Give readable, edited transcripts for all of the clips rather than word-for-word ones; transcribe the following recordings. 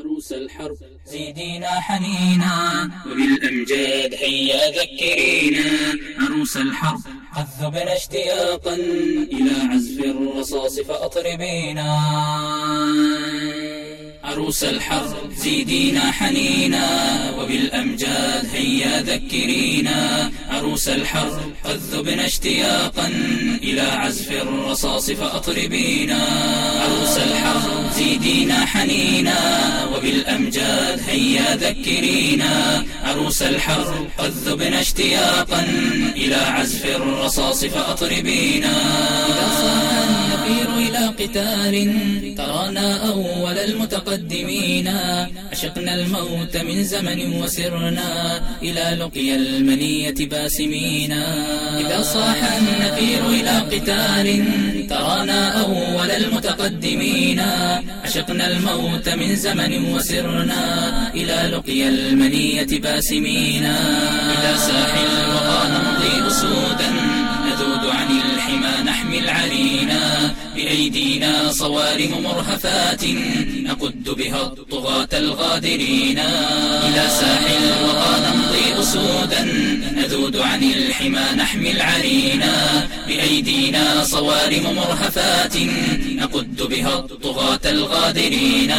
عروس الحرب زيدينا حنينا، وبالأمجاد هيا ذكرينا. عروس الحرب قد ذبنا اشتياقا إلى عزف الرصاص فأطربينا. عروس الحرب زيدينا حنينا، وبالأمجاد هيا ذكرينا. عروس الحرب قد ذبنا اشتياقا إلى عزف الرصاص فأطربينا. عروس الحرب زيدينا حنينا، وبالأمجاد هيا ذكرينا. عروس الحرب قد ذبنا اشتياقا إلى عزف الرصاص فأطربينا. إذا صاح النفير إلى قتال ترانا أول المتقدمين، عشقنا الموت من زمن وسرنا إلى لقيا المنية باسمين. إذا صاح النفير إلى قتال ترانا أول المتقدمين، عشقنا الموت من زمن وسرنا إلى لقيا المنية باسمين. إلى ساحل الوغى نمضي أسودا نذود عن الحمى نحمي العرينا. بأيدينا صوارم مرهفات نقد بها الطغاة الغادرين. إلى ساحل الوغى نمضي أسودا نذود عن الحمى نحمي العرينا. بأيدينا صوارم مرهفات نقد بها الطغاة الغادرين.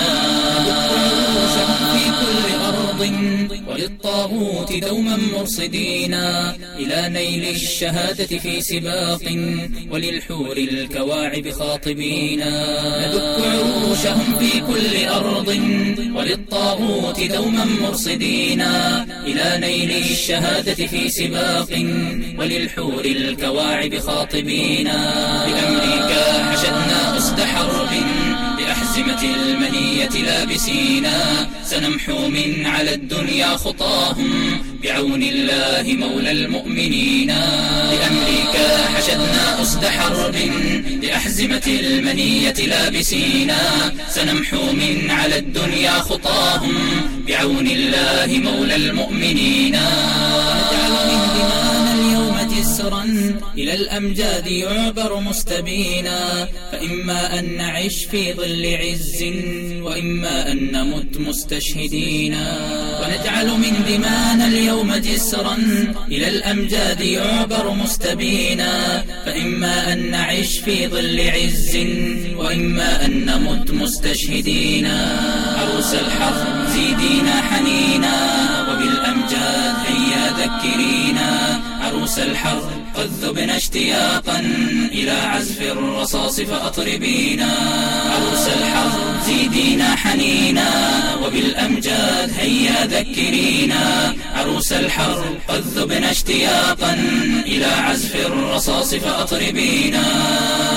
في كل أرض وللطاغوت دوما مرصدين إلى نيل الشهادة في سباق وللحور الكواعب خاطبين. ندك عروشهم في كل أرض وللطاغوت دوما مرصدين إلى نيل الشهادة في سباق وللحور الكواعب خاطبين. بأمريكا حشدنا أسد حرب بأحزمة المنية لابسينا. سنمحو من على الدنيا خطاهم بعون الله مولى المؤمنين. بأمريكا حشدنا أسد حرب بأحزمة المنية لابسينا. سنمحو من على الدنيا خطاهم بعون الله مولى المؤمنين. نجعل من دمانا اليوم جسرا إلى الأمجاد يعبر مستبينا. فإما أن نعيش في ظل عز وإما أن نمت مستشهدين. ونجعل من دمانا اليوم جسرا إلى الأمجاد يعبر مستبينا. فإما أن نعيش في ظل عز وإما أن نمت مستشهدين. عروس الحرب زيدينا حنينا، وبالأمجاد هيا ذكرينا. عروس الحرب قد ذبنا اشتياقا إلى عزف الرصاص فأطربينا. عروس الحرب زيدينا حنينا، وبالأمجاد هيا ذكرينا. عروس الحرب قد ذبنا اشتياقا إلى عزف الرصاص فأطربينا.